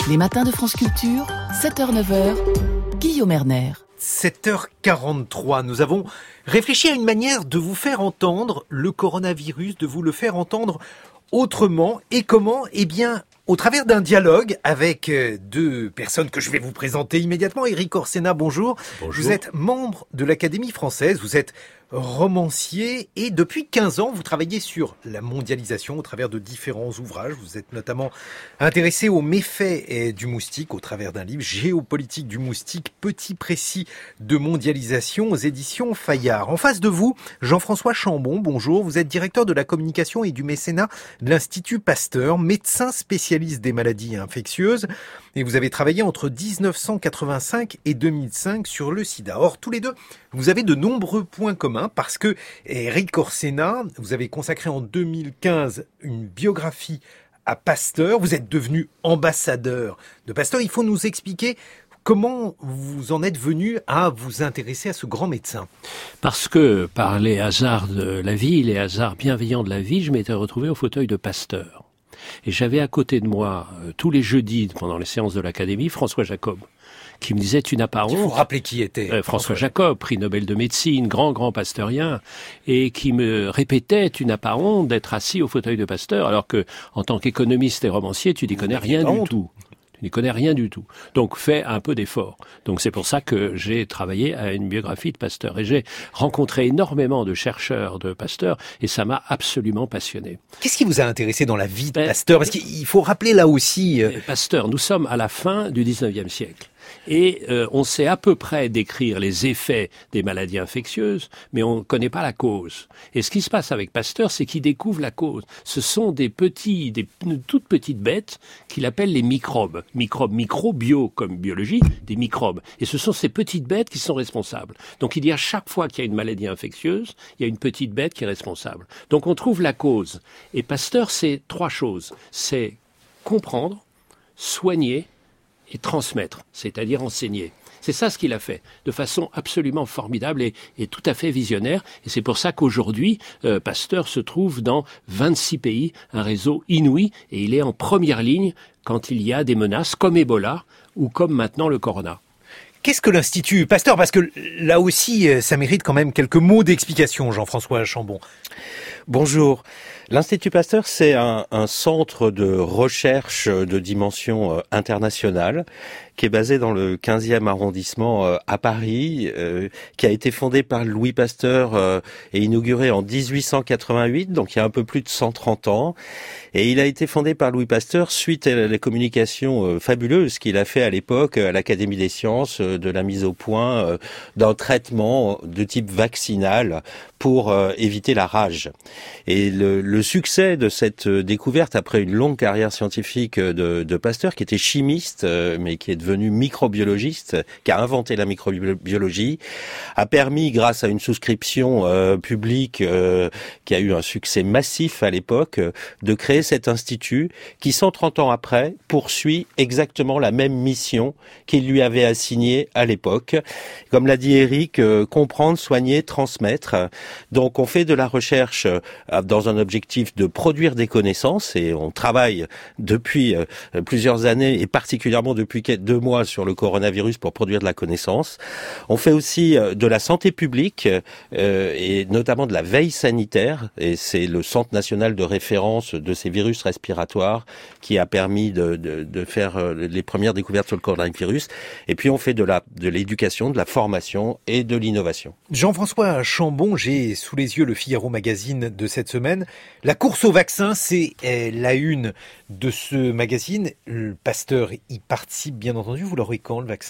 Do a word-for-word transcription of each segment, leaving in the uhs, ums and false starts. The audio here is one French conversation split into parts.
Les matins de France Culture, sept heures neuf heures, Guillaume Erner. sept heures quarante-trois, nous avons réfléchi à une manière de vous faire entendre le coronavirus, de vous le faire entendre autrement. Et comment ? Eh bien, au travers d'un dialogue avec deux personnes que je vais vous présenter immédiatement. Éric Orsena, bonjour. Bonjour. Vous êtes membre de l'Académie française, vous êtes romancier et depuis quinze ans, vous travaillez sur la mondialisation au travers de différents ouvrages. Vous êtes notamment intéressé aux méfaits du moustique au travers d'un livre, Géopolitique du moustique, petit précis de mondialisation aux éditions Fayard. En face de vous, Jean-François Chambon, bonjour. Vous êtes directeur de la communication et du mécénat de l'Institut Pasteur, médecin spécialiste des maladies infectieuses. Et vous avez travaillé entre dix-neuf cent quatre-vingt-cinq et deux mille cinq sur le sida. Or, tous les deux, vous avez de nombreux points communs parce que Éric Orsena, vous avez consacré en deux mille quinze une biographie à Pasteur. Vous êtes devenu ambassadeur de Pasteur. Il faut nous expliquer comment vous en êtes venu à vous intéresser à ce grand médecin. Parce que, par les hasards de la vie, les hasards bienveillants de la vie, je m'étais retrouvé au fauteuil de Pasteur. Et j'avais à côté de moi, euh, tous les jeudis, pendant les séances de l'Académie, François Jacob, qui me disait « Tu n'as pas honte ». Il faut rappeler qui était. Euh, François Jacob, prix Nobel de médecine, grand, grand pasteurien, et qui me répétait « Tu n'as pas honte d'être assis au fauteuil de Pasteur », alors que, en tant qu'économiste et romancier, tu n'y connais rien du tout. Tu n'y connais rien du tout. Donc, fais un peu d'effort. Donc, c'est pour ça que j'ai travaillé à une biographie de Pasteur. Et j'ai rencontré énormément de chercheurs de Pasteur, et ça m'a absolument passionné. Qu'est-ce qui vous a intéressé dans la vie de ben, Pasteur ? Parce qu'il faut rappeler là aussi... Euh... Pasteur, nous sommes à la fin du dix-neuvième siècle. Et euh, on sait à peu près décrire les effets des maladies infectieuses, mais on ne connaît pas la cause. Et ce qui se passe avec Pasteur, c'est qu'il découvre la cause. Ce sont des petits, des toutes petites bêtes qu'il appelle les microbes. Microbes, microbio comme biologie, des microbes. Et ce sont ces petites bêtes qui sont responsables. Donc il dit à chaque fois qu'il y a une maladie infectieuse, il y a une petite bête qui est responsable. Donc on trouve la cause. Et Pasteur, c'est trois choses. C'est comprendre, soigner, et transmettre, c'est-à-dire enseigner. C'est ça ce qu'il a fait, de façon absolument formidable et, et tout à fait visionnaire. Et c'est pour ça qu'aujourd'hui, euh, Pasteur se trouve dans vingt-six pays, un réseau inouï, et il est en première ligne quand il y a des menaces comme Ebola ou comme maintenant le corona. Qu'est-ce que l'Institut Pasteur ? Parce que là aussi, ça mérite quand même quelques mots d'explication, Jean-François Chambon. Bonjour. L'Institut Pasteur, c'est un, un centre de recherche de dimension euh, internationale qui est basé dans le quinzième arrondissement euh, à Paris, euh, qui a été fondé par Louis Pasteur euh, et inauguré en dix-huit cent quatre-vingt-huit, donc il y a un peu plus de cent trente ans. Et il a été fondé par Louis Pasteur suite à la communication euh, fabuleuse qu'il a fait à l'époque à l'Académie des sciences euh, de la mise au point euh, d'un traitement de type vaccinal pour euh, éviter la rage. Et le, le succès de cette découverte, après une longue carrière scientifique de, de Pasteur, qui était chimiste, euh, mais qui est devenu microbiologiste, qui a inventé la microbiologie, a permis, grâce à une souscription euh, publique euh, qui a eu un succès massif à l'époque, de créer cet institut qui, cent trente ans après, poursuit exactement la même mission qu'il lui avait assignée à l'époque. Comme l'a dit Éric, euh, comprendre, soigner, transmettre. Donc on fait de la recherche euh, dans un objectif de produire des connaissances, et on travaille depuis euh, plusieurs années, et particulièrement depuis deux mois sur le coronavirus pour produire de la connaissance. On fait aussi euh, de la santé publique, euh, et notamment de la veille sanitaire, et c'est le Centre national de référence de ces virus respiratoires qui a permis de, de, de faire euh, les premières découvertes sur le coronavirus. Et puis on fait de la de l'éducation, de la formation et de l'innovation. Jean-François Chambon, j'ai sous les yeux le Figaro Magazine de cette semaine. La course au vaccin, c'est la une de ce magazine. Le Pasteur y participe, bien entendu. Vous l'aurez quand, le vaccin ?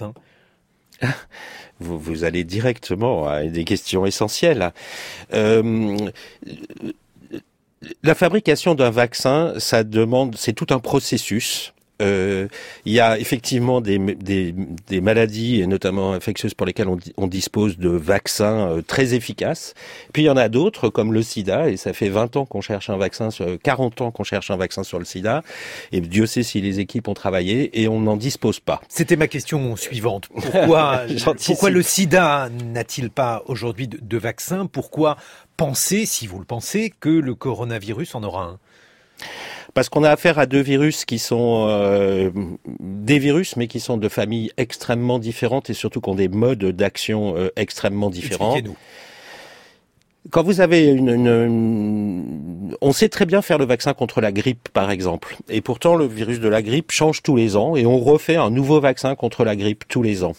Vous, vous allez directement à des questions essentielles. Euh, la fabrication d'un vaccin, ça demande, c'est tout un processus. Euh, il y a effectivement des, des, des maladies, et notamment infectieuses, pour lesquelles on, on dispose de vaccins euh, très efficaces. Puis il y en a d'autres, comme le sida, et ça fait vingt ans qu'on cherche un vaccin, sur, quarante ans qu'on cherche un vaccin sur le sida, et Dieu sait si les équipes ont travaillé, et on n'en dispose pas. C'était ma question suivante. Pourquoi, pourquoi le sida n'a-t-il pas aujourd'hui de, de vaccin ? Pourquoi penser, si vous le pensez, que le coronavirus en aura un ? Parce qu'on a affaire à deux virus qui sont euh, des virus, mais qui sont de familles extrêmement différentes et surtout qui ont des modes d'action euh, extrêmement différents. Expliquez-nous. Quand vous avez une, une, une... On sait très bien faire le vaccin contre la grippe, par exemple. Et pourtant, le virus de la grippe change tous les ans et on refait un nouveau vaccin contre la grippe tous les ans.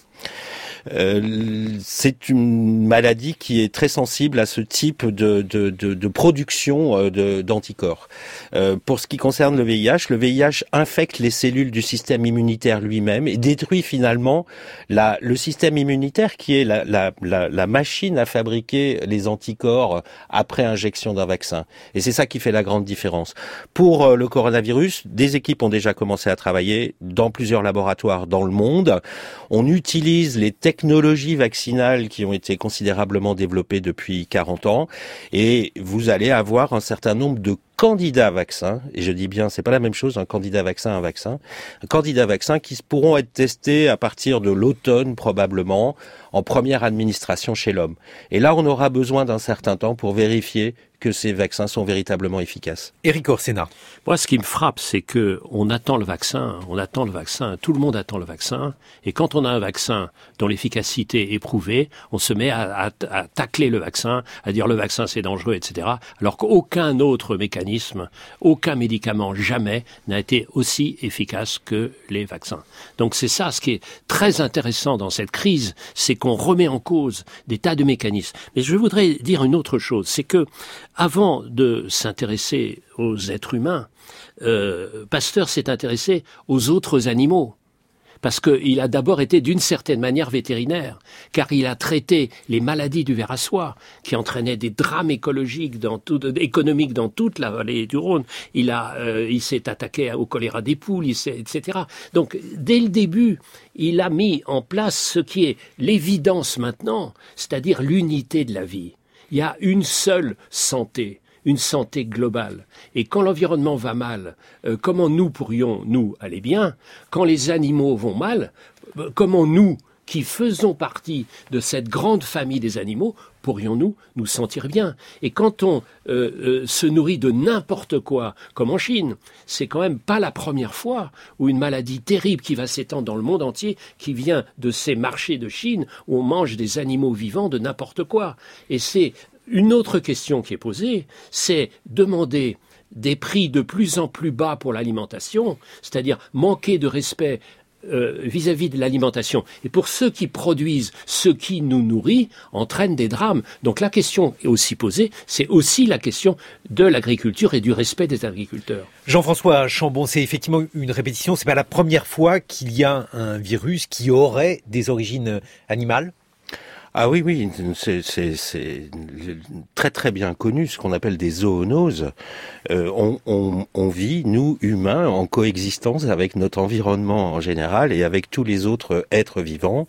Euh, c'est une maladie qui est très sensible à ce type de, de, de, de production de, d'anticorps. Euh, pour ce qui concerne le V I H, le V I H infecte les cellules du système immunitaire lui-même et détruit finalement la, le système immunitaire qui est la, la, la, la machine à fabriquer les anticorps après injection d'un vaccin. Et c'est ça qui fait la grande différence. Pour le coronavirus, des équipes ont déjà commencé à travailler dans plusieurs laboratoires dans le monde. On utilise les technologies technologies vaccinales qui ont été considérablement développées depuis quarante ans et vous allez avoir un certain nombre de candidats vaccins, et je dis bien, c'est pas la même chose, un candidat vaccin, un vaccin, un candidat vaccin qui pourront être testés à partir de l'automne probablement, en première administration chez l'homme. Et là, on aura besoin d'un certain temps pour vérifier que ces vaccins sont véritablement efficaces. Éric Orsena. Moi, ce qui me frappe, c'est que on attend le vaccin, on attend le vaccin, tout le monde attend le vaccin, et quand on a un vaccin dont l'efficacité est prouvée, on se met à, à, à tacler le vaccin, à dire le vaccin c'est dangereux, et cetera, alors qu'aucun autre mécanisme, aucun médicament, jamais n'a été aussi efficace que les vaccins. Donc c'est ça, ce qui est très intéressant dans cette crise, c'est qu'on remet en cause des tas de mécanismes. Mais je voudrais dire une autre chose, c'est que avant de s'intéresser aux êtres humains, euh, Pasteur s'est intéressé aux autres animaux. Parce qu'il a d'abord été d'une certaine manière vétérinaire, car il a traité les maladies du ver à soie, qui entraînaient des drames écologiques dans tout, économiques dans toute la vallée du Rhône. Il a, euh, il s'est attaqué au choléra des poules, il s'est, et cetera. Donc, dès le début, il a mis en place ce qui est l'évidence maintenant, c'est-à-dire l'unité de la vie. Il y a une seule santé, une santé globale. Et quand l'environnement va mal, euh, comment nous pourrions, nous, aller bien? Quand les animaux vont mal, euh, comment nous, qui faisons partie de cette grande famille des animaux, pourrions-nous nous sentir bien? Et quand on euh, euh, se nourrit de n'importe quoi, comme en Chine, c'est quand même pas la première fois où une maladie terrible qui va s'étendre dans le monde entier, qui vient de ces marchés de Chine, où on mange des animaux vivants de n'importe quoi. Et c'est une autre question qui est posée, c'est demander des prix de plus en plus bas pour l'alimentation, c'est-à-dire manquer de respect Euh, vis-à-vis de l'alimentation. Et pour ceux qui produisent ce qui nous nourrit, entraîne des drames. Donc la question est aussi posée, c'est aussi la question de l'agriculture et du respect des agriculteurs. Jean-François Chambon, c'est effectivement une répétition. C'est pas la première fois qu'il y a un virus qui aurait des origines animales? Ah oui, oui, c'est, c'est, c'est très très bien connu, ce qu'on appelle des zoonoses. Euh, on, on, on vit, nous, humains, en coexistence avec notre environnement en général et avec tous les autres êtres vivants.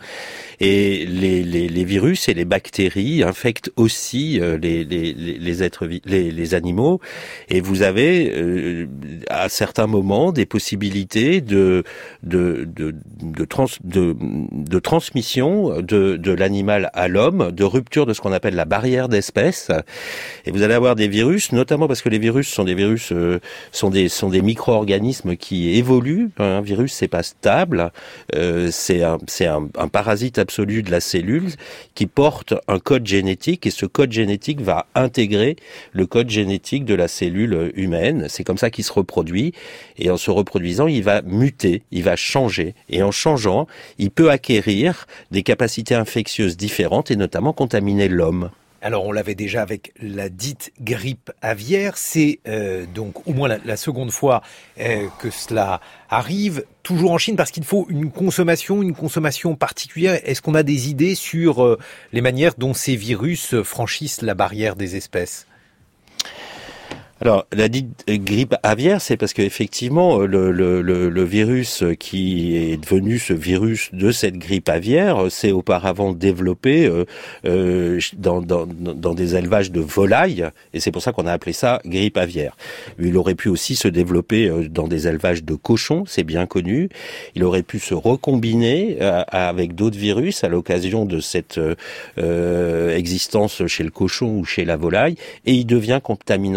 Et les, les, les virus et les bactéries infectent aussi les, les, les êtres, les, les animaux. Et vous avez, euh, à certains moments, des possibilités de, de, de, de, trans, de, de transmission de, de l'animal à l'homme, de rupture de ce qu'on appelle la barrière d'espèce. Et vous allez avoir des virus, notamment parce que les virus sont des virus, euh, sont des sont des micro-organismes qui évoluent. Un virus, c'est pas stable, euh, c'est un c'est un, un parasite absolu de la cellule qui porte un code génétique et ce code génétique va intégrer le code génétique de la cellule humaine. C'est comme ça qu'il se reproduit et en se reproduisant, il va muter, il va changer et en changeant, il peut acquérir des capacités infectieuses différentes et notamment contaminer l'homme. Alors on l'avait déjà avec la dite grippe aviaire, c'est euh, donc au moins la, la seconde fois euh, que cela arrive, toujours en Chine, parce qu'il faut une consommation, une consommation particulière. Est-ce qu'on a des idées sur euh, les manières dont ces virus franchissent la barrière des espèces ? Alors, la dite grippe aviaire, c'est parce qu'effectivement, le, le, le, le virus qui est devenu ce virus de cette grippe aviaire s'est auparavant développé euh, euh, dans, dans, dans des élevages de volailles, et c'est pour ça qu'on a appelé ça grippe aviaire. Il aurait pu aussi se développer dans des élevages de cochons, c'est bien connu. Il aurait pu se recombiner euh, avec d'autres virus à l'occasion de cette euh, existence chez le cochon ou chez la volaille, et il devient contaminant pour l'homme.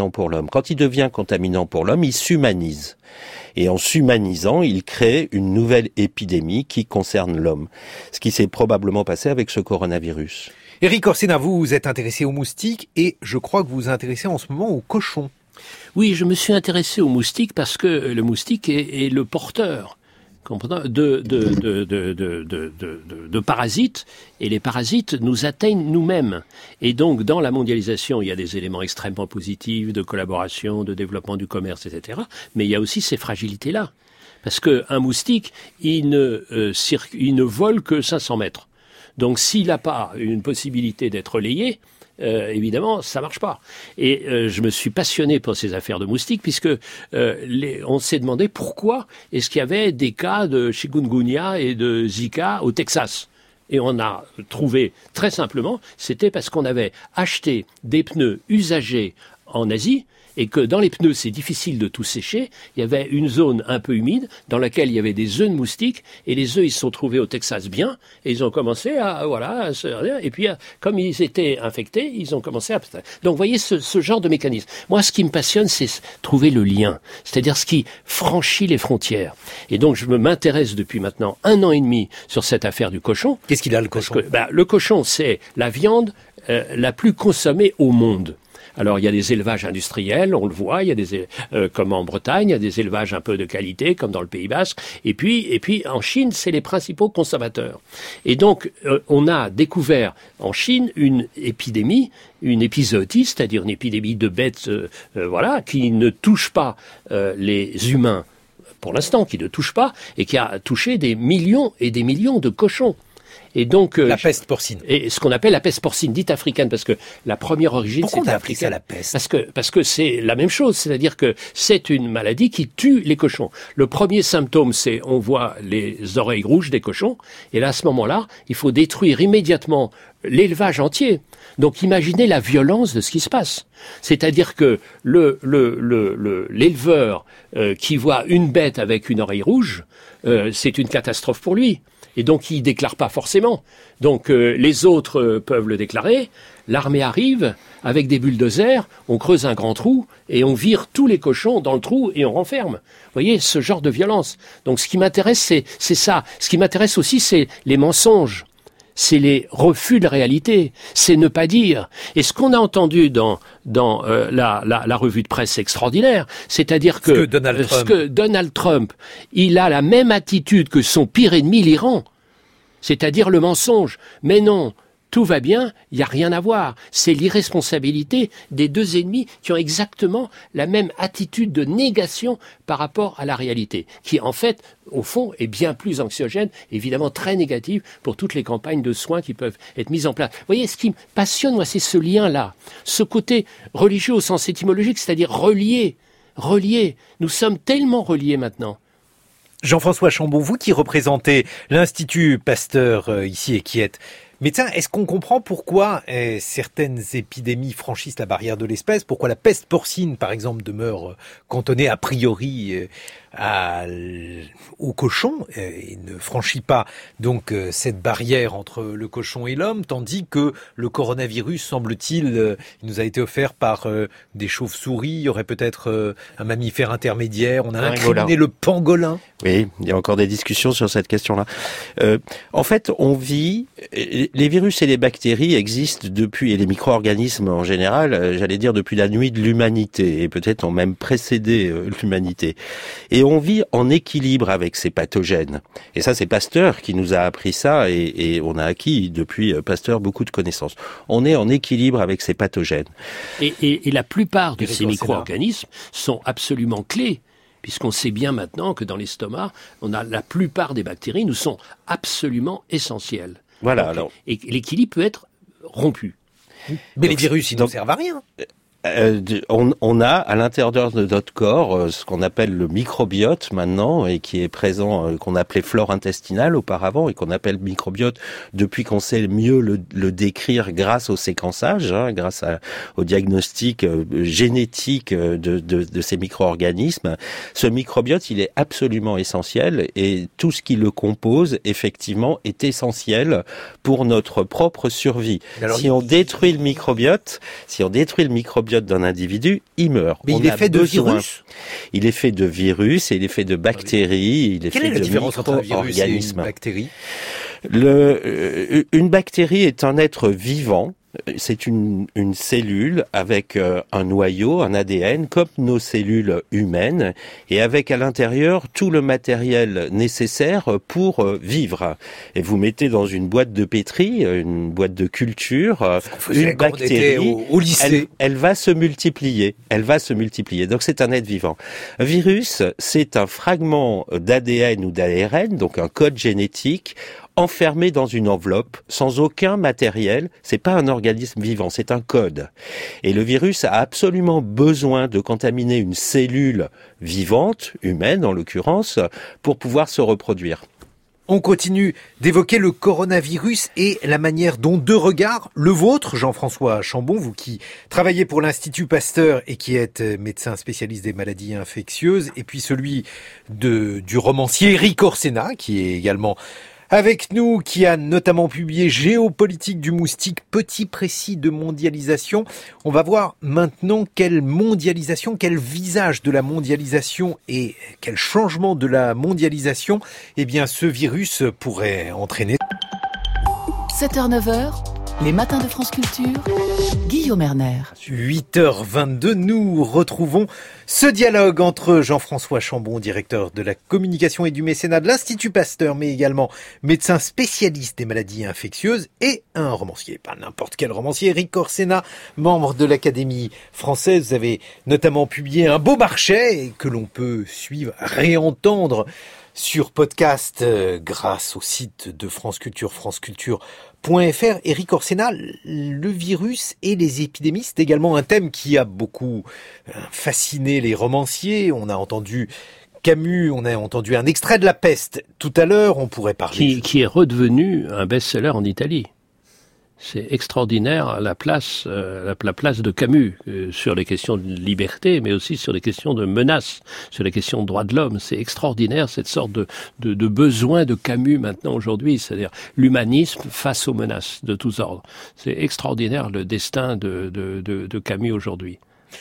Quand il devient contaminant pour l'homme, il s'humanise. Et en s'humanisant, il crée une nouvelle épidémie qui concerne l'homme. Ce qui s'est probablement passé avec ce coronavirus. Éric Orsena, vous vous êtes intéressé aux moustiques et je crois que vous vous intéressez en ce moment aux cochons. Oui, je me suis intéressé aux moustiques parce que le moustique est, est le porteur de, de, de, de, de, de, de, de, de parasites, et les parasites nous atteignent nous-mêmes. Et donc, dans la mondialisation, il y a des éléments extrêmement positifs de collaboration, de développement du commerce, et cetera. Mais il y a aussi ces fragilités-là. Parce qu'un moustique, il ne, euh, circ- il ne vole que cinq cents mètres. Donc, s'il n'a pas une possibilité d'être relayé, Euh, évidemment, ça marche pas. Et euh, je me suis passionné pour ces affaires de moustiques puisque euh, les, on s'est demandé pourquoi est-ce qu'il y avait des cas de chikungunya et de Zika au Texas. Et on a trouvé très simplement, c'était parce qu'on avait acheté des pneus usagés en Asie. Et que dans les pneus, c'est difficile de tout sécher. Il y avait une zone un peu humide dans laquelle il y avait des œufs de moustiques. Et les œufs, ils se sont trouvés au Texas bien. Et ils ont commencé à, voilà, à se, et puis, comme ils étaient infectés, ils ont commencé à... Donc, vous voyez ce, ce genre de mécanisme. Moi, ce qui me passionne, c'est trouver le lien. C'est-à-dire ce qui franchit les frontières. Et donc, je m'intéresse depuis maintenant un an et demi sur cette affaire du cochon. Qu'est-ce qu'il a, le cochon? Parce que, bah, le cochon, c'est la viande euh, la plus consommée au monde. Alors, il y a des élevages industriels, on le voit, il y a des, euh, comme en Bretagne, il y a des élevages un peu de qualité, comme dans le Pays Basque. Et puis, et puis en Chine, c'est les principaux consommateurs. Et donc, euh, on a découvert en Chine une épidémie, une épizootie, c'est-à-dire une épidémie de bêtes, euh, euh, voilà, qui ne touche pas euh, les humains, pour l'instant, qui ne touche pas, et qui a touché des millions et des millions de cochons. Et donc, euh, la peste porcine. Et ce qu'on appelle la peste porcine, dite africaine, parce que la première origine, Pourquoi c'est on a appris ça africaine. la peste? Parce que, parce que c'est la même chose, c'est-à-dire que c'est une maladie qui tue les cochons. Le premier symptôme, c'est on voit les oreilles rouges des cochons, et là, à ce moment-là, il faut détruire immédiatement l'élevage entier. Donc, imaginez la violence de ce qui se passe. C'est-à-dire que le, le, le, le, l'éleveur euh, qui voit une bête avec une oreille rouge, euh, c'est une catastrophe pour lui. Et donc, il ne déclare pas forcément. Donc, euh, les autres euh, peuvent le déclarer. L'armée arrive avec des bulldozers, on creuse un grand trou et on vire tous les cochons dans le trou et on renferme. Vous voyez, ce genre de violence. Donc, ce qui m'intéresse, c'est, c'est ça. Ce qui m'intéresse aussi, c'est les mensonges. C'est les refus de la réalité, c'est ne pas dire. Et ce qu'on a entendu dans dans euh, la, la la revue de presse extraordinaire, c'est-à-dire que, ce que Donald Trump, ce que Donald Trump, il a la même attitude que son pire ennemi, l'Iran, c'est-à-dire le mensonge. Mais non, tout va bien, il n'y a rien à voir. C'est l'irresponsabilité des deux ennemis qui ont exactement la même attitude de négation par rapport à la réalité, qui en fait, au fond, est bien plus anxiogène, évidemment très négative pour toutes les campagnes de soins qui peuvent être mises en place. Vous voyez, ce qui me passionne, moi, c'est ce lien-là, ce côté religieux au sens étymologique, c'est-à-dire relié, relié. Nous sommes tellement reliés maintenant. Jean-François Chambaud, vous qui représentez l'Institut Pasteur euh, ici et qui êtes médecin, est-ce qu'on comprend pourquoi euh, certaines épidémies franchissent la barrière de l'espèce? Pourquoi la peste porcine, par exemple, demeure euh, cantonnée a priori euh, à, au cochon euh, et ne franchit pas donc euh, cette barrière entre le cochon et l'homme, tandis que le coronavirus, semble-t-il, euh, il nous a été offert par euh, des chauves-souris, il y aurait peut-être euh, un mammifère intermédiaire, on a Un incriminé pangolin. le pangolin. Oui, il y a encore des discussions sur cette question-là. Euh, en fait, on vit... Les virus et les bactéries existent depuis, et les micro-organismes en général, euh, j'allais dire depuis la nuit de l'humanité, et peut-être ont même précédé euh, l'humanité. Et on vit en équilibre avec ces pathogènes. Et ça, c'est Pasteur qui nous a appris ça, et, et on a acquis depuis euh, Pasteur beaucoup de connaissances. On est en équilibre avec ces pathogènes. Et, et, et la plupart de Éric ces Orsena. micro-organismes sont absolument clés, puisqu'on sait bien maintenant que dans l'estomac, on a la plupart des bactéries nous sont absolument essentielles. Voilà. Donc, alors, et l'équilibre peut être rompu. Mais les Donc, virus, ils ne donc- servent à rien. Euh, on, on a à l'intérieur de notre corps euh, ce qu'on appelle le microbiote maintenant et qui est présent, euh, qu'on appelait flore intestinale auparavant et qu'on appelle microbiote depuis qu'on sait mieux le, le décrire grâce au séquençage, hein, grâce à, au diagnostic euh, génétique de, de, de ces micro-organismes. Ce microbiote, il est absolument essentiel et tout ce qui le compose, effectivement, est essentiel pour notre propre survie. Alors, si on détruit le microbiote, si on détruit le microbiote microbiote d'un individu, il meurt. Mais On il est a fait de besoin. virus. Il est fait de virus, et il est fait de bactéries, il est Quelle fait est la de différence entre un virus et une micro-organismes. bactérie? Le, euh, une bactérie est un être vivant. C'est une, une cellule avec euh, un noyau, un A D N, comme nos cellules humaines, et avec à l'intérieur tout le matériel nécessaire pour euh, vivre. Et vous mettez dans une boîte de pétri, une boîte de culture, euh, une bactérie, au, au lycée. Elle, elle va se multiplier. Elle va se multiplier. Donc c'est un être vivant. Un virus, c'est un fragment d'A D N ou d'A R N, donc un code génétique, enfermé dans une enveloppe, sans aucun matériel. C'est pas un organisme vivant, c'est un code. Et le virus a absolument besoin de contaminer une cellule vivante, humaine en l'occurrence, pour pouvoir se reproduire. On continue d'évoquer le coronavirus et la manière dont deux regards, le vôtre, Jean-François Chambon, vous qui travaillez pour l'Institut Pasteur et qui êtes médecin spécialiste des maladies infectieuses, et puis celui de, du romancier Eric Orsena, qui est également avec nous, qui a notamment publié Géopolitique du moustique, petit précis de mondialisation. On va voir maintenant quelle mondialisation, quel visage de la mondialisation et quel changement de la mondialisation, eh bien, ce virus pourrait entraîner. sept heures neuf heures, les matins de France Culture, Guillaume Erner. huit heures vingt-deux, nous retrouvons ce dialogue entre Jean-François Chambon, directeur de la communication et du mécénat de l'Institut Pasteur, mais également médecin spécialiste des maladies infectieuses, et un romancier, pas n'importe quel romancier, Eric Orsena, membre de l'Académie française. Vous avez notamment publié Un beau marché, que l'on peut suivre, réentendre sur podcast euh, grâce au site de France Culture, franceculture point f r. Eric Orsena, le virus et les épidémies, c'est également un thème qui a beaucoup fasciné les romanciers. On a entendu Camus, on a entendu un extrait de La Peste tout à l'heure, on pourrait parler... Qui, qui est redevenu un best-seller en Italie. C'est extraordinaire la place, euh, la, la place de Camus euh, sur les questions de liberté, mais aussi sur les questions de menaces, sur les questions de droits de l'homme. C'est extraordinaire cette sorte de, de, de besoin de Camus maintenant aujourd'hui, c'est-à-dire l'humanisme face aux menaces de tous ordres. C'est extraordinaire le destin de, de, de, de Camus aujourd'hui.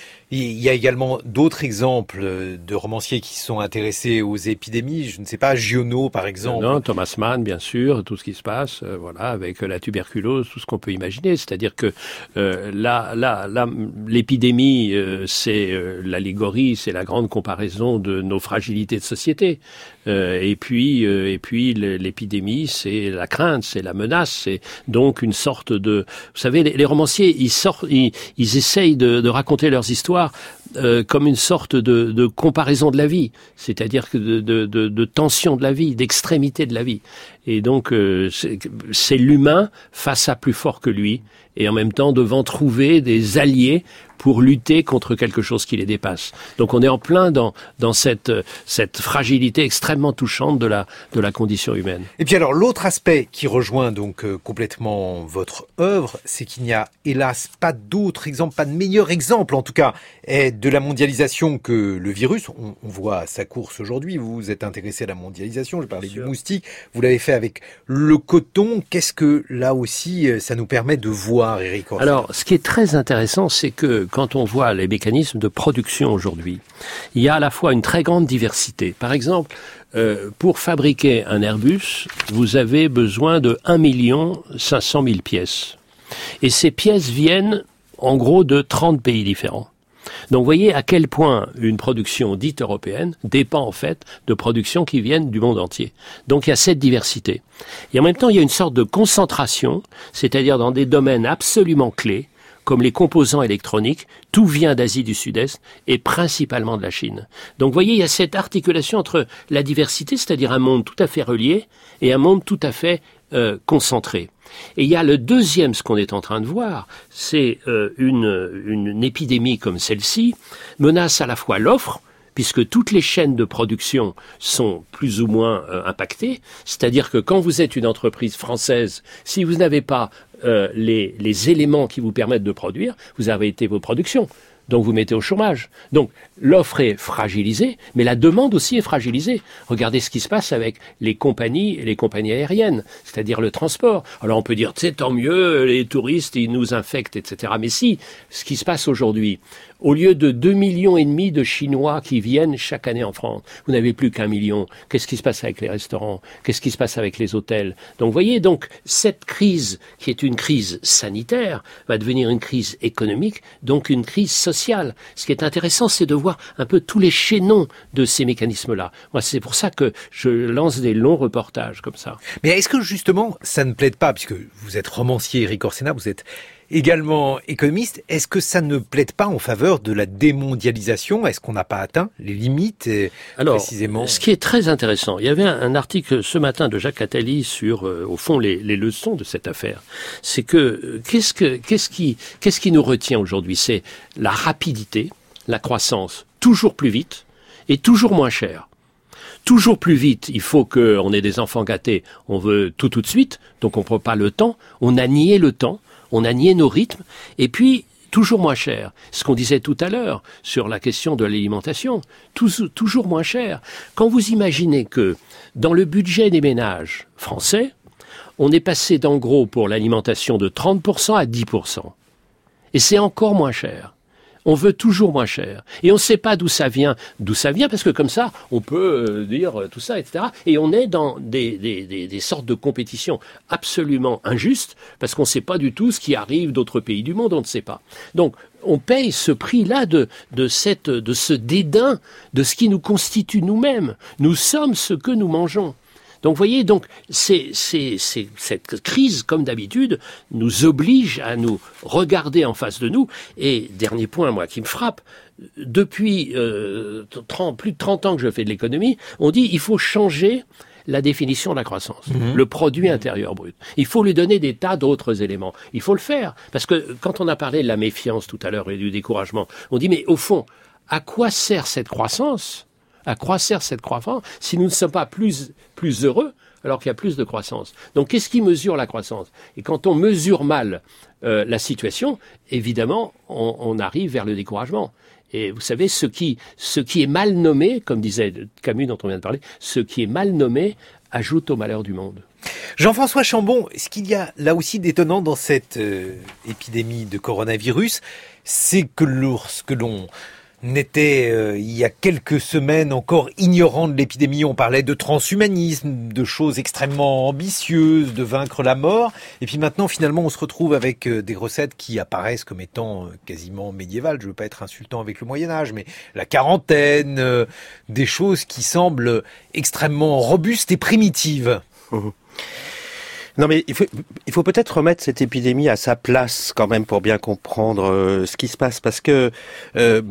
Il y a également d'autres exemples de romanciers qui sont intéressés aux épidémies. Je ne sais pas, Giono par exemple. Non, Thomas Mann, bien sûr, tout ce qui se passe, euh, voilà, avec la tuberculose, tout ce qu'on peut imaginer. C'est-à-dire que euh, là, là, là, l'épidémie, euh, c'est euh, l'allégorie, c'est la grande comparaison de nos fragilités de société. Euh, et puis, euh, et puis l'épidémie, c'est la crainte, c'est la menace, c'est donc une sorte de. Vous savez, les, les romanciers, ils sortent, ils, ils essayent de, de raconter leurs histoires. Euh, comme une sorte de, de comparaison de la vie, c'est-à-dire que de, de, de, de tension de la vie, d'extrémité de la vie. Et donc, euh, c'est, c'est l'humain face à plus fort que lui, et en même temps devant trouver des alliés pour lutter contre quelque chose qui les dépasse. Donc on est en plein dans, dans cette, cette fragilité extrêmement touchante de la, de la condition humaine. Et puis alors l'autre aspect qui rejoint donc euh, complètement votre œuvre, c'est qu'il n'y a hélas pas d'autre exemple, pas de meilleur exemple en tout cas, est de la mondialisation que le virus. On, on voit sa course aujourd'hui, vous vous êtes intéressé à la mondialisation, je parlais du moustique, vous l'avez fait avec le coton. Qu'est-ce que là aussi ça nous permet de voir, Eric Orsena ? Alors ce qui est très intéressant, c'est que quand on voit les mécanismes de production aujourd'hui, il y a à la fois une très grande diversité. Par exemple, euh, pour fabriquer un Airbus, vous avez besoin de un million cinq cent mille pièces. Et ces pièces viennent, en gros, de trente pays différents. Donc, vous voyez à quel point une production dite européenne dépend, en fait, de productions qui viennent du monde entier. Donc, il y a cette diversité. Et en même temps, il y a une sorte de concentration, c'est-à-dire dans des domaines absolument clés, comme les composants électroniques, tout vient d'Asie du Sud-Est et principalement de la Chine. Donc vous voyez, il y a cette articulation entre la diversité, c'est-à-dire un monde tout à fait relié, et un monde tout à fait euh, concentré. Et il y a le deuxième, ce qu'on est en train de voir, c'est euh, une, une épidémie comme celle-ci, menace à la fois l'offre, puisque toutes les chaînes de production sont plus ou moins euh, impactées. C'est-à-dire que quand vous êtes une entreprise française, si vous n'avez pas euh, les, les éléments qui vous permettent de produire, vous arrêtez vos productions. donc vous mettez au chômage. Donc l'offre est fragilisée, mais la demande aussi est fragilisée. Regardez ce qui se passe avec les compagnies et les compagnies aériennes, c'est-à-dire le transport. Alors on peut dire, c'est tant mieux, les touristes, ils nous infectent, et cetera. Mais si, ce qui se passe aujourd'hui, au lieu de deux millions et demi de Chinois qui viennent chaque année en France, vous n'avez plus qu'un million. Qu'est-ce qui se passe avec les restaurants? Qu'est-ce qui se passe avec les hôtels? Donc vous voyez, donc cette crise, qui est une crise sanitaire, va devenir une crise économique, donc une crise sociale. Ce qui est intéressant, c'est de voir un peu tous les chaînons de ces mécanismes-là. Moi, c'est pour ça que je lance des longs reportages comme ça. Mais est-ce que justement, ça ne plaide pas, puisque vous êtes romancier, Éric Orsena, vous êtes également économiste, est-ce que ça ne plaide pas en faveur de la démondialisation? Est-ce qu'on n'a pas atteint les limites euh, Alors, précisément? Ce qui est très intéressant, il y avait un, un article ce matin de Jacques Attali sur, euh, au fond, les, les leçons de cette affaire. C'est que, euh, qu'est-ce que, qu'est-ce qui, qu'est-ce qui nous retient aujourd'hui? C'est la rapidité, la croissance, toujours plus vite et toujours moins cher. Toujours plus vite, il faut qu'on ait des enfants gâtés, on veut tout tout de suite, donc on ne prend pas le temps, on a nié le temps. On a nié nos rythmes, et puis toujours moins cher. Ce qu'on disait tout à l'heure sur la question de l'alimentation, tout, toujours moins cher. Quand vous imaginez que dans le budget des ménages français, on est passé d'en gros pour l'alimentation de trente pour cent à dix pour cent. Et c'est encore moins cher. On veut toujours moins cher. Et on ne sait pas d'où ça vient. D'où ça vient, parce que comme ça, on peut euh, dire tout ça, et cetera. Et on est dans des, des, des, des sortes de compétitions absolument injustes, parce qu'on ne sait pas du tout ce qui arrive d'autres pays du monde, on ne sait pas. Donc, on paye ce prix-là de, de, cette, de ce dédain de ce qui nous constitue nous-mêmes. Nous sommes ce que nous mangeons. Donc, vous voyez, donc, c'est, c'est, c'est, cette crise, comme d'habitude, nous oblige à nous regarder en face de nous. Et dernier point, moi, qui me frappe, depuis euh, trente, plus de trente ans que je fais de l'économie, on dit il faut changer la définition de la croissance, mmh. le produit intérieur brut. Il faut lui donner des tas d'autres éléments. Il faut le faire. Parce que quand on a parlé de la méfiance tout à l'heure et du découragement, on dit, mais au fond, à quoi sert cette croissance ? À quoi sert cette croissance si nous ne sommes pas plus, plus heureux alors qu'il y a plus de croissance? Donc qu'est-ce qui mesure la croissance? Et quand on mesure mal euh, la situation, évidemment, on, on arrive vers le découragement. Et vous savez, ce qui, ce qui est mal nommé, comme disait Camus dont on vient de parler, ce qui est mal nommé ajoute au malheur du monde. Jean-François Chambon, ce qu'il y a là aussi d'étonnant dans cette euh, épidémie de coronavirus, c'est que lorsque l'on n'était, euh, il y a quelques semaines, encore ignorant de l'épidémie, on parlait de transhumanisme, de choses extrêmement ambitieuses, de vaincre la mort, et puis maintenant, finalement, on se retrouve avec euh, des recettes qui apparaissent comme étant euh, quasiment médiévales. Je veux pas être insultant avec le Moyen-Âge, mais la quarantaine, euh, des choses qui semblent extrêmement robustes et primitives. Mmh. Non mais il faut, il faut peut-être remettre cette épidémie à sa place quand même pour bien comprendre euh, ce qui se passe, parce que euh,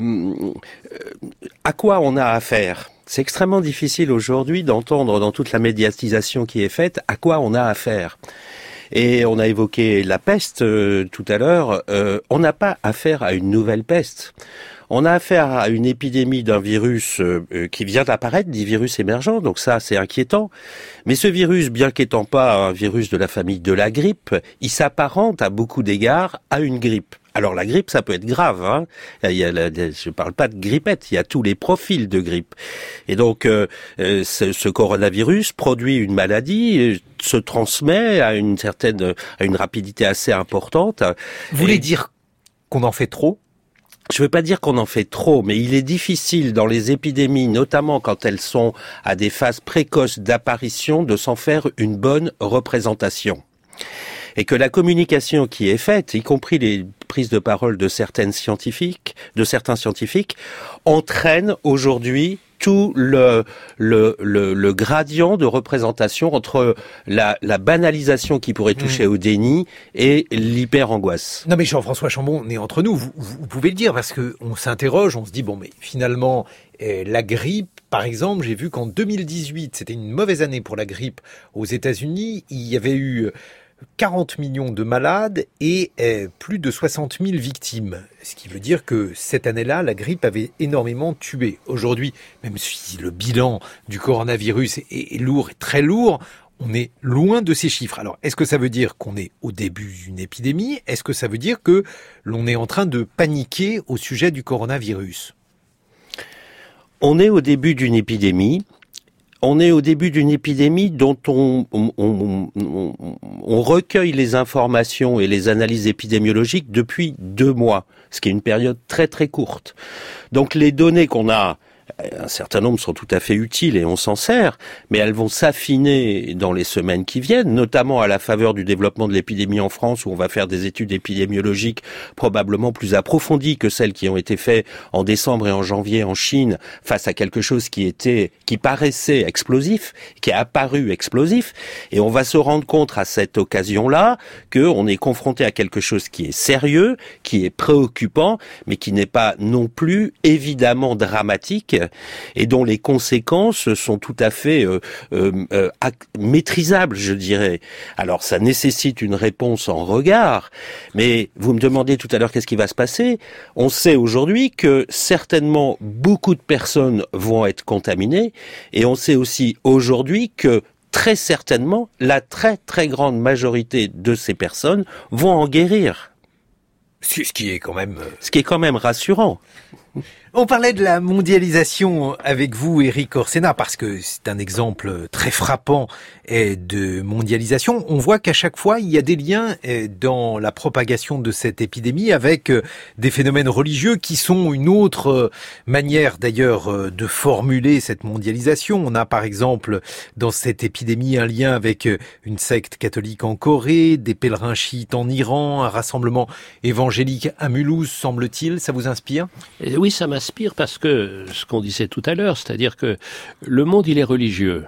à quoi on a affaire ? C'est extrêmement difficile aujourd'hui d'entendre dans toute la médiatisation qui est faite à quoi on a affaire. Et on a évoqué la peste euh, tout à l'heure, euh, on n'a pas affaire à une nouvelle peste. On a affaire à une épidémie d'un virus euh, qui vient d'apparaître, dit virus émergent, donc ça c'est inquiétant. Mais ce virus, bien qu'étant pas un virus de la famille de la grippe, il s'apparente à beaucoup d'égards à une grippe. Alors la grippe, ça peut être grave, hein. Il y a la, je parle pas de grippette, il y a tous les profils de grippe. Et donc euh, ce, ce coronavirus produit une maladie, se transmet à une certaine, à une rapidité assez importante. Vous voulez dire qu'on en fait trop ? Je ne veux pas dire qu'on en fait trop, mais il est difficile dans les épidémies, notamment quand elles sont à des phases précoces d'apparition, de s'en faire une bonne représentation. Et que la communication qui est faite, y compris les prises de parole de certaines scientifiques, de certains scientifiques, entraîne aujourd'hui tout le, le, le, le gradient de représentation entre la, la banalisation qui pourrait toucher mmh. au déni et l'hyper-angoisse. Non mais Jean-François Chambon, on est entre nous, vous, vous pouvez le dire, parce que on s'interroge, on se dit, bon mais finalement, eh, la grippe, par exemple, j'ai vu qu'en deux mille dix-huit, c'était une mauvaise année pour la grippe aux États-Unis, il y avait eu quarante millions de malades et eh, plus de soixante mille victimes. Ce qui veut dire que cette année-là, la grippe avait énormément tué. Aujourd'hui, même si le bilan du coronavirus est, est lourd, est très lourd, on est loin de ces chiffres. Alors, est-ce que ça veut dire qu'on est au début d'une épidémie? Est-ce que ça veut dire que l'on est en train de paniquer au sujet du coronavirus? On est au début d'une épidémie. On est au début d'une épidémie dont on, on, on, on, on recueille les informations et les analyses épidémiologiques depuis deux mois, ce qui est une période très très courte. Donc les données qu'on a, un certain nombre sont tout à fait utiles et on s'en sert, mais elles vont s'affiner dans les semaines qui viennent, notamment à la faveur du développement de l'épidémie en France, où on va faire des études épidémiologiques probablement plus approfondies que celles qui ont été faites en décembre et en janvier en Chine, face à quelque chose qui était, qui paraissait explosif, qui est apparu explosif, et on va se rendre compte à cette occasion-là qu'on est confronté à quelque chose qui est sérieux, qui est préoccupant, mais qui n'est pas non plus évidemment dramatique, et dont les conséquences sont tout à fait euh, euh, euh, maîtrisables, je dirais. Alors, ça nécessite une réponse en regard, mais vous me demandez tout à l'heure qu'est-ce qui va se passer. On sait aujourd'hui que certainement beaucoup de personnes vont être contaminées, et on sait aussi aujourd'hui que très certainement la très très grande majorité de ces personnes vont en guérir. Ce qui est quand même... Ce qui est quand même rassurant. On parlait de la mondialisation avec vous, Éric Orsena, parce que c'est un exemple très frappant de mondialisation. On voit qu'à chaque fois, il y a des liens dans la propagation de cette épidémie avec des phénomènes religieux qui sont une autre manière d'ailleurs de formuler cette mondialisation. On a par exemple dans cette épidémie un lien avec une secte catholique en Corée, des pèlerins chiites en Iran, un rassemblement évangélique à Mulhouse, semble-t-il. Ça vous inspire ? Et oui, ça m'inspire parce que ce qu'on disait tout à l'heure, c'est-à-dire que le monde, il est religieux,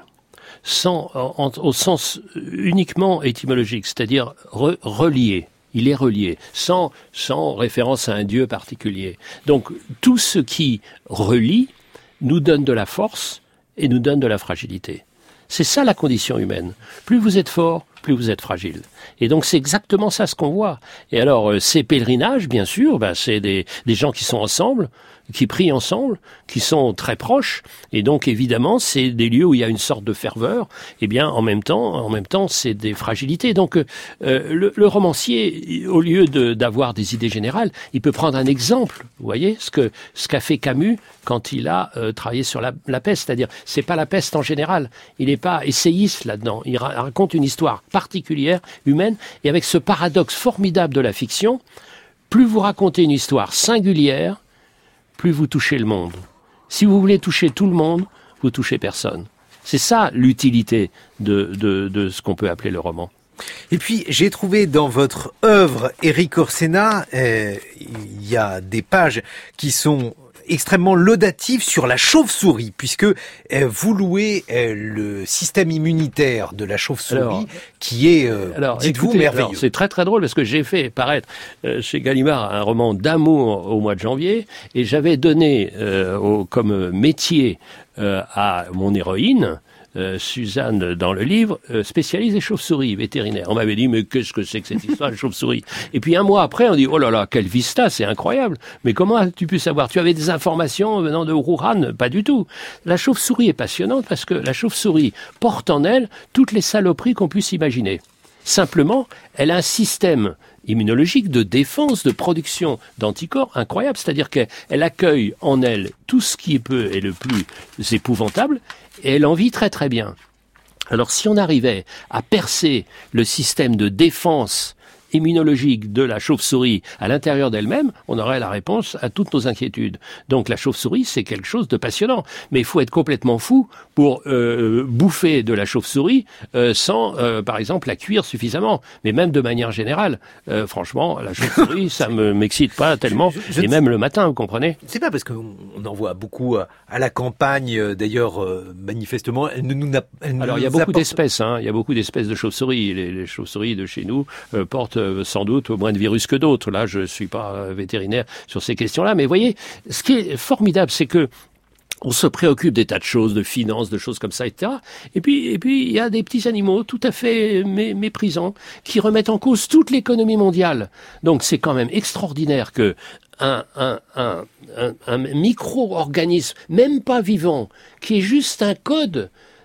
sans, en, au sens uniquement étymologique, c'est-à-dire re, relié. Il est relié, sans, sans référence à un Dieu particulier. Donc, tout ce qui relie nous donne de la force et nous donne de la fragilité. C'est ça la condition humaine. Plus vous êtes fort, plus vous êtes fragile. Et donc c'est exactement ça ce qu'on voit. Et alors euh, ces pèlerinages, bien sûr, ben, c'est des, des gens qui sont ensemble, qui prient ensemble, qui sont très proches, et donc évidemment c'est des lieux où il y a une sorte de ferveur. Et bien en même temps, en même temps c'est des fragilités. Donc euh, le, le romancier, au lieu de, d'avoir des idées générales, il peut prendre un exemple. Vous voyez ce que ce qu'a fait Camus quand il a euh, travaillé sur la, la peste, c'est-à-dire c'est pas la peste en général. Il n'est pas essayiste là-dedans. Il ra- raconte une histoire particulière, humaine, et avec ce paradoxe formidable de la fiction, plus vous racontez une histoire singulière, plus vous touchez le monde. Si vous voulez toucher tout le monde, vous touchez personne. C'est ça l'utilité de, de, de ce qu'on peut appeler le roman. Et puis, j'ai trouvé dans votre œuvre, Éric Orsena, euh, il y a des pages qui sont extrêmement laudatif sur la chauve-souris, puisque euh, vous louez euh, le système immunitaire de la chauve-souris, alors, qui est, euh, alors, dites-vous, écoutez, merveilleux. Alors, c'est très très drôle, parce que j'ai fait paraître euh, chez Gallimard un roman d'amour au mois de janvier, et j'avais donné euh, au, comme métier euh, à mon héroïne, Euh, Suzanne, dans le livre, euh, spécialiste des chauves-souris, vétérinaire. On m'avait dit, mais qu'est-ce que c'est que cette histoire de chauves-souris? Et puis un mois après, on dit, oh là là, quelle vista, c'est incroyable. Mais comment as-tu pu savoir? Tu avais des informations venant de Wuhan? Pas du tout. La chauve-souris est passionnante parce que la chauve-souris porte en elle toutes les saloperies qu'on puisse imaginer. Simplement, elle a un système immunologique de défense, de production d'anticorps incroyable. C'est-à-dire qu'elle accueille en elle tout ce qui peut est le plus épouvantable, et elle en vit très très bien. Alors si on arrivait à percer le système de défense immunologique de la chauve-souris à l'intérieur d'elle-même, on aurait la réponse à toutes nos inquiétudes. Donc la chauve-souris, c'est quelque chose de passionnant. Mais il faut être complètement fou pour euh, bouffer de la chauve-souris euh, sans, euh, par exemple, la cuire suffisamment. Mais même de manière générale, euh, franchement, la chauve-souris, ça me m'excite pas tellement. Je, je, je et même le matin, vous comprenez? C'est pas parce qu'on en voit beaucoup à la campagne, d'ailleurs, euh, manifestement, elle ne nous, elle ne Alors il y a beaucoup apporte... d'espèces, hein. Il y a beaucoup d'espèces de chauve-souris. Les, les chauves-souris de chez nous euh, portent sans doute moins de virus que d'autres. Là, je suis pas vétérinaire sur ces questions-là, mais vous voyez, ce qui est formidable, c'est que on se préoccupe des tas de choses, de finances, de choses comme ça, et cetera. Et puis, et puis, il y a des petits animaux tout à fait mé- méprisants qui remettent en cause toute l'économie mondiale. Donc, c'est quand même extraordinaire que un, un, un, un, un micro-organisme, même pas vivant, qui est juste un code,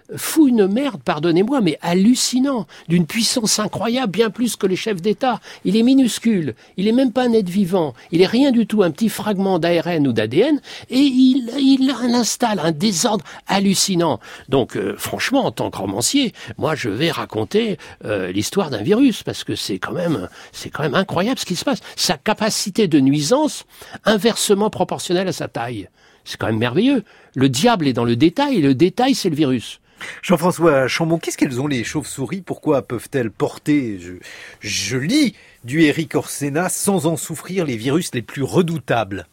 fout une merde, pardonnez-moi, mais hallucinant, d'une puissance incroyable, bien plus que les chefs d'État. Il est minuscule, il est même pas un être vivant, il est rien du tout, un petit fragment d'A R N ou d'A D N, et il, il installe un désordre hallucinant. Donc, euh, franchement, en tant que romancier, moi, je vais raconter euh, l'histoire d'un virus, parce que c'est quand même, c'est quand même incroyable ce qui se passe. Sa capacité de nuisance, inversement proportionnelle à sa taille. C'est quand même merveilleux. Le diable est dans le détail, et le détail, c'est le virus. Jean-François Chambon, qu'est-ce qu'elles ont les chauves-souris? Pourquoi peuvent-elles porter, je, je lis du Éric Orsena, sans en souffrir les virus les plus redoutables?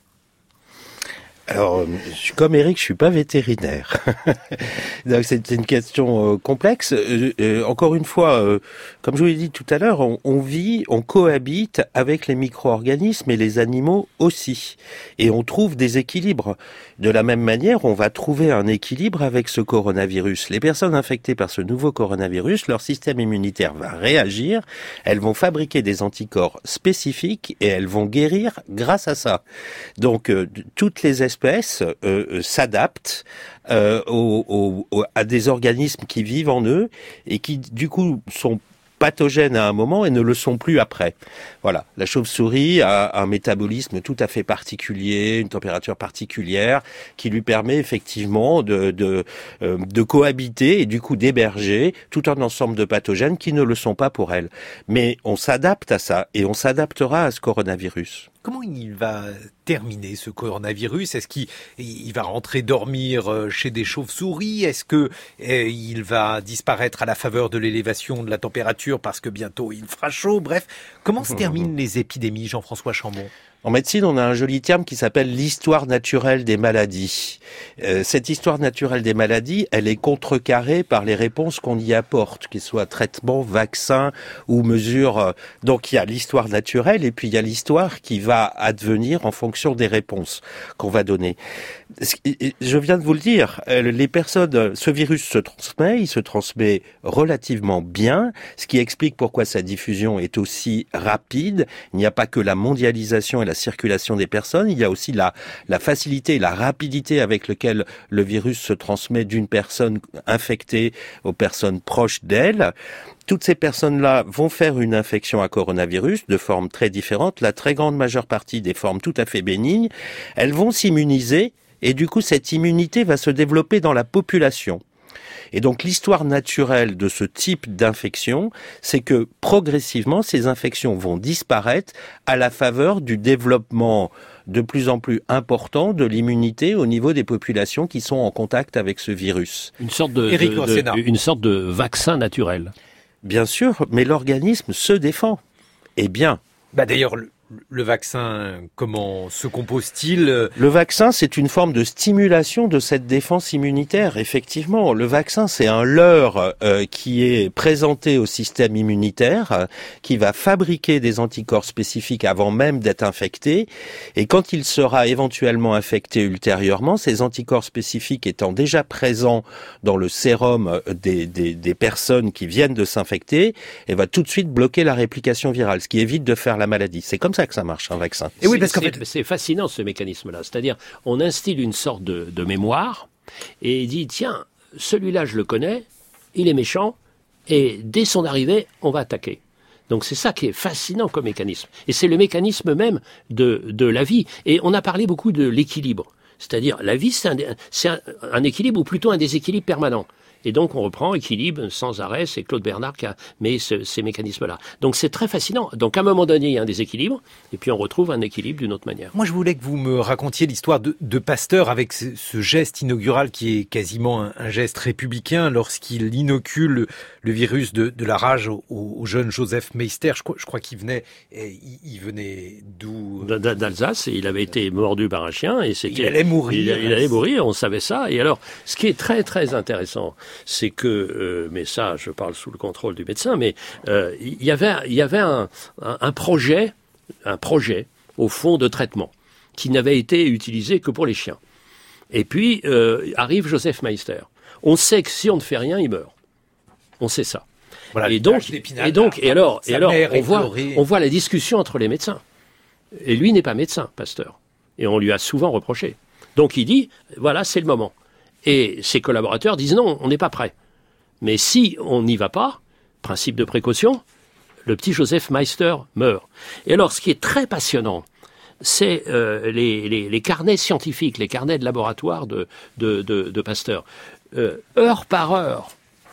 Alors, comme Eric, je suis pas vétérinaire. Donc, c'est une question euh, complexe. Euh, euh, encore une fois, euh, comme je vous l'ai dit tout à l'heure, on, on vit, on cohabite avec les micro-organismes et les animaux aussi. Et on trouve des équilibres. De la même manière, on va trouver un équilibre avec ce coronavirus. Les personnes infectées par ce nouveau coronavirus, leur système immunitaire va réagir, elles vont fabriquer des anticorps spécifiques et elles vont guérir grâce à ça. Donc, euh, toutes les espèces euh, s'adaptent euh, au, au, à des organismes qui vivent en eux et qui, du coup, sont pathogènes à un moment et ne le sont plus après. Voilà. La chauve-souris a un métabolisme tout à fait particulier, une température particulière qui lui permet effectivement de, de, euh, de cohabiter et du coup d'héberger tout un ensemble de pathogènes qui ne le sont pas pour elle. Mais on s'adapte à ça et on s'adaptera à ce coronavirus. Comment il va terminer ce coronavirus? Est-ce qu'il il va rentrer dormir chez des chauves-souris? Est-ce que eh, il va disparaître à la faveur de l'élévation de la température parce que bientôt il fera chaud? Bref, comment se terminent les épidémies, Jean-François Chambon? En médecine, on a un joli terme qui s'appelle l'histoire naturelle des maladies. Euh, cette histoire naturelle des maladies, elle est contrecarrée par les réponses qu'on y apporte, qu'ils soient traitements, vaccins ou mesures. Donc il y a l'histoire naturelle et puis il y a l'histoire qui va advenir en fonction des réponses qu'on va donner. Je viens de vous le dire, les personnes, ce virus se transmet, il se transmet relativement bien, ce qui explique pourquoi sa diffusion est aussi rapide. Il n'y a pas que la mondialisation et la circulation des personnes, il y a aussi la, la facilité et la rapidité avec laquelle le virus se transmet d'une personne infectée aux personnes proches d'elle. Toutes ces personnes-là vont faire une infection à coronavirus de formes très différentes. La très grande majeure partie des formes tout à fait bénignes, elles vont s'immuniser et du coup cette immunité va se développer dans la population. Et donc l'histoire naturelle de ce type d'infection, c'est que progressivement ces infections vont disparaître à la faveur du développement de plus en plus important de l'immunité au niveau des populations qui sont en contact avec ce virus. Une sorte de, de, de, une sorte de vaccin naturel. Bien sûr, mais l'organisme se défend. Et bien. Bah d'ailleurs, le, le vaccin, comment se compose-t-il? Le vaccin, c'est une forme de stimulation de cette défense immunitaire. Effectivement, le vaccin, c'est un leurre euh, qui est présenté au système immunitaire, euh, qui va fabriquer des anticorps spécifiques avant même d'être infecté. Et quand il sera éventuellement infecté ultérieurement, ces anticorps spécifiques étant déjà présents dans le sérum des, des, des personnes qui viennent de s'infecter, et va tout de suite bloquer la réplication virale, ce qui évite de faire la maladie. C'est comme ça que ça marche, un vaccin. Et oui, parce qu'en fait... C'est fascinant ce mécanisme-là. C'est-à-dire, on instille une sorte de, de mémoire et il dit, tiens, celui-là, je le connais, il est méchant, et dès son arrivée, on va attaquer. Donc c'est ça qui est fascinant comme mécanisme. Et c'est le mécanisme même de, de la vie. Et on a parlé beaucoup de l'équilibre. C'est-à-dire, la vie, c'est un, c'est un, un équilibre ou plutôt un déséquilibre permanent. Et donc, on reprend équilibre sans arrêt. C'est Claude Bernard qui a mis ce, ces mécanismes-là. Donc, c'est très fascinant. Donc, à un moment donné, il y a un déséquilibre, et puis on retrouve un équilibre d'une autre manière. Moi, je voulais que vous me racontiez l'histoire de, de Pasteur avec ce, ce geste inaugural qui est quasiment un, un geste républicain lorsqu'il inocule le, le virus de, de la rage au, au jeune Joseph Meister. Je, je crois qu'il venait, il, il venait d'où? D'Alsace, et il avait été mordu par un chien. Et il allait mourir. Il, il allait mourir, on savait ça. Et alors, ce qui est très, très intéressant, c'est que, euh, mais ça, je parle sous le contrôle du médecin, mais euh, il y avait, il y avait un, un, un projet, un projet, au fond, de traitement, qui n'avait été utilisé que pour les chiens. Et puis, euh, arrive Joseph Meister. On sait que si on ne fait rien, il meurt. On sait ça. Voilà, et donc, et donc, et alors, et alors, on voit, on voit la discussion entre les médecins. Et lui n'est pas médecin, Pasteur. Et on lui a souvent reproché. Donc il dit, voilà, c'est le moment. Et ses collaborateurs disent non, on n'est pas prêt. Mais si on n'y va pas, principe de précaution, le petit Joseph Meister meurt. Et alors, ce qui est très passionnant, c'est euh, les, les, les carnets scientifiques, les carnets de laboratoire de, de, de, de Pasteur. Euh, heure par heure,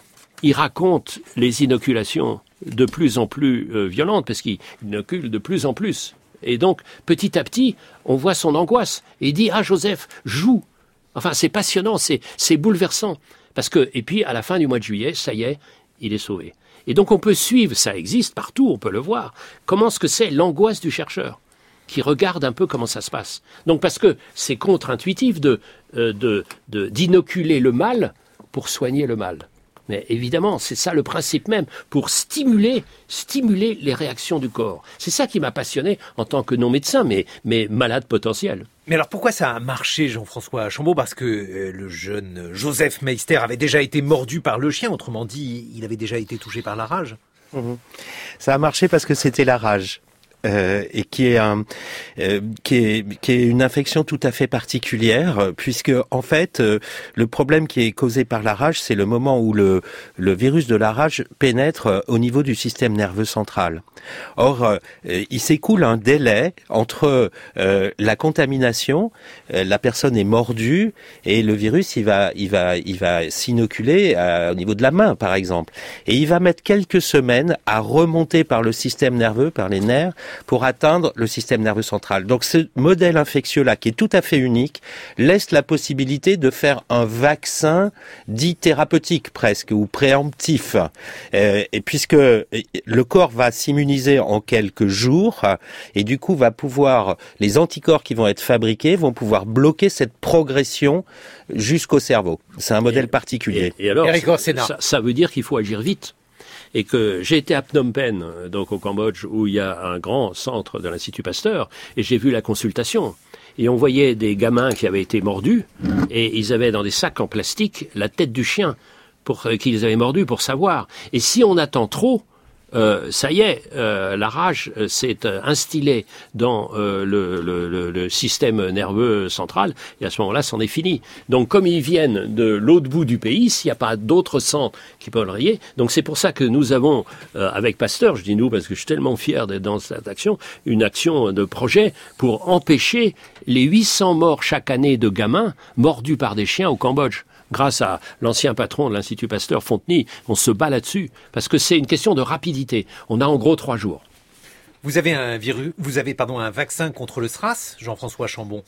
il raconte les inoculations de plus en plus euh, violentes, parce qu'il inocule de plus en plus. Et donc, petit à petit, on voit son angoisse. Et il dit, ah, Joseph, joue. Enfin, c'est passionnant, c'est, c'est bouleversant. Parce que, et puis, à la fin du mois de juillet, ça y est, il est sauvé. Et donc, on peut suivre, ça existe partout, on peut le voir, comment ce que c'est l'angoisse du chercheur, qui regarde un peu comment ça se passe. Donc, parce que c'est contre-intuitif de, euh, de, de, d'inoculer le mal pour soigner le mal. Mais évidemment, c'est ça le principe même, pour stimuler, stimuler les réactions du corps. C'est ça qui m'a passionné en tant que non-médecin, mais, mais malade potentiel. Mais alors pourquoi ça a marché, Jean-François Chambaud? Parce que euh, le jeune Joseph Meister avait déjà été mordu par le chien, autrement dit, il avait déjà été touché par la rage. Mmh. Ça a marché parce que c'était la rage. Euh, et qui est un euh, qui est qui est une infection tout à fait particulière, puisque en fait euh, le problème qui est causé par la rage, c'est le moment où le le virus de la rage pénètre euh, au niveau du système nerveux central. Or euh, il s'écoule un délai entre euh, la contamination, euh, la personne est mordue et le virus il va il va il va s'inoculer euh, au niveau de la main par exemple, et il va mettre quelques semaines à remonter par le système nerveux, par les nerfs, pour atteindre le système nerveux central. Donc ce modèle infectieux-là, qui est tout à fait unique, laisse la possibilité de faire un vaccin dit thérapeutique presque, ou préemptif. Euh, et puisque le corps va s'immuniser en quelques jours, et du coup va pouvoir, les anticorps qui vont être fabriqués vont pouvoir bloquer cette progression jusqu'au cerveau. C'est un modèle et, particulier. Et, et alors, Eric Orsena. ça, ça veut dire qu'il faut agir vite. Et que j'ai été à Phnom Penh, donc au Cambodge, où il y a un grand centre de l'Institut Pasteur, et j'ai vu la consultation. Et on voyait des gamins qui avaient été mordus, et ils avaient dans des sacs en plastique la tête du chien pour euh, qu'ils avaient mordu pour savoir. Et si on attend trop, Euh, ça y est, euh, la rage euh, s'est euh, instillée dans euh, le, le, le, le système nerveux central, et à ce moment-là, c'en est fini. Donc, comme ils viennent de l'autre bout du pays, s'il n'y a pas d'autres centres qui peuvent le rayer, donc c'est pour ça que nous avons, euh, avec Pasteur, je dis nous parce que je suis tellement fier d'être dans cette action, une action de projet pour empêcher les huit cents morts chaque année de gamins mordus par des chiens au Cambodge. Grâce à l'ancien patron de l'Institut Pasteur, Fontenay, on se bat là-dessus, parce que c'est une question de rapidité. On a en gros trois jours. Vous avez un virus, vous avez pardon un vaccin contre le SRAS, Jean-François Chambaud.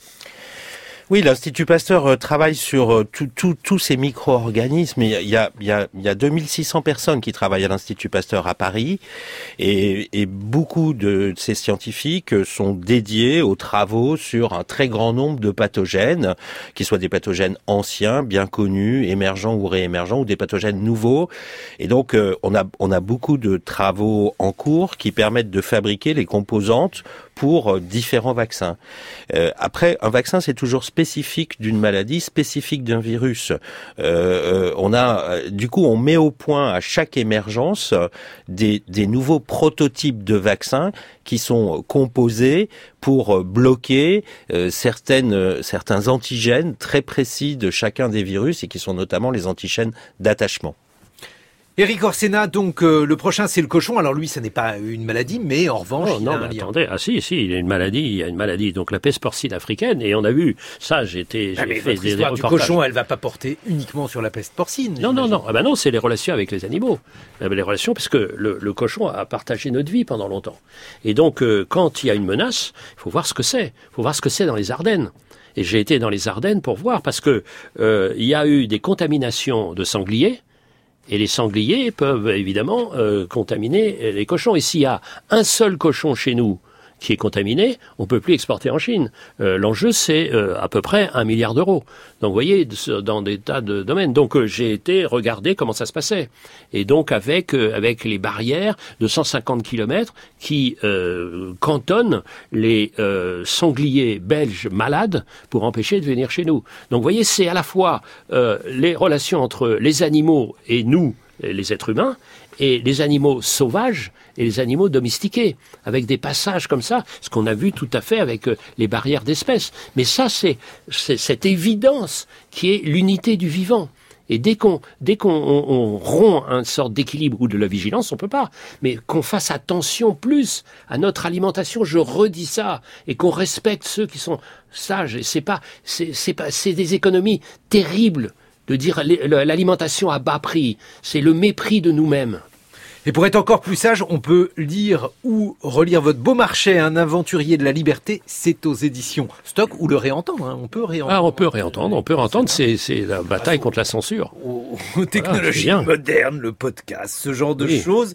Oui, l'Institut Pasteur travaille sur tous tout, tout ces micro-organismes. Il y a, il y a, il y a deux mille six cents personnes qui travaillent à l'Institut Pasteur à Paris, et, et beaucoup de ces scientifiques sont dédiés aux travaux sur un très grand nombre de pathogènes, qui soient des pathogènes anciens, bien connus, émergents ou réémergents, ou des pathogènes nouveaux. Et donc, on a, on a beaucoup de travaux en cours qui permettent de fabriquer les composantes pour différents vaccins. Euh, après, un vaccin, c'est toujours spécifique d'une maladie, spécifique d'un virus. Euh, euh, on a, du coup, on met au point à chaque émergence des, des nouveaux prototypes de vaccins qui sont composés pour bloquer euh, certaines, euh, certains antigènes très précis de chacun des virus, et qui sont notamment les antigènes d'attachement. Eric Orsena, donc euh, le prochain c'est le cochon. Alors lui, ça n'est pas une maladie, mais en revanche, oh, il non, a un mais lien. attendez, ah si, si, il y a une maladie, il y a une maladie, donc la peste porcine africaine, et on a vu ça. J'étais, Ah, j'ai mais fait votre des, histoire des du reportages. cochon, elle va pas porter uniquement sur la peste porcine. Non, non, j'imagine. non. Ah ben non, c'est les relations avec les animaux. Les relations, parce que le, le cochon a partagé notre vie pendant longtemps. Et donc, euh, quand il y a une menace, il faut voir ce que c'est. Il faut voir ce que c'est dans les Ardennes. Et j'ai été dans les Ardennes pour voir, parce que euh, il y a eu des contaminations de sangliers. Et les sangliers peuvent évidemment euh, contaminer les cochons. Et s'il y a un seul cochon chez nous qui est contaminé, on ne peut plus exporter en Chine. Euh, l'enjeu, c'est euh, à peu près un milliard d'euros. Donc, vous voyez, dans des tas de domaines. Donc, euh, j'ai été regarder comment ça se passait. Et donc, avec euh, avec les barrières de cent cinquante kilomètres qui euh, cantonnent les euh, sangliers belges malades pour empêcher de venir chez nous. Donc, vous voyez, c'est à la fois euh, les relations entre les animaux et nous, les êtres humains, et les animaux sauvages et les animaux domestiqués, avec des passages comme ça, ce qu'on a vu tout à fait avec euh, les barrières d'espèces. Mais ça, c'est, c'est cette évidence qui est l'unité du vivant. Et dès qu'on dès qu'on on, on rompt une sorte d'équilibre ou de la vigilance, on peut pas. Mais qu'on fasse attention plus à notre alimentation, je redis ça, et qu'on respecte ceux qui sont sages. Et c'est pas, c'est, c'est pas, c'est des économies terribles de dire l'alimentation à bas prix. C'est le mépris de nous-mêmes. Et pour être encore plus sage, on peut lire ou relire votre Beaumarchais, un aventurier de la liberté. C'est aux éditions Stock, ou le réentendre. Hein. On peut réentendre. Ah, on peut réentendre. On peut réentendre. C'est, c'est la bataille contre la censure. Aux, aux technologies voilà, modernes, le podcast, ce genre de oui. choses.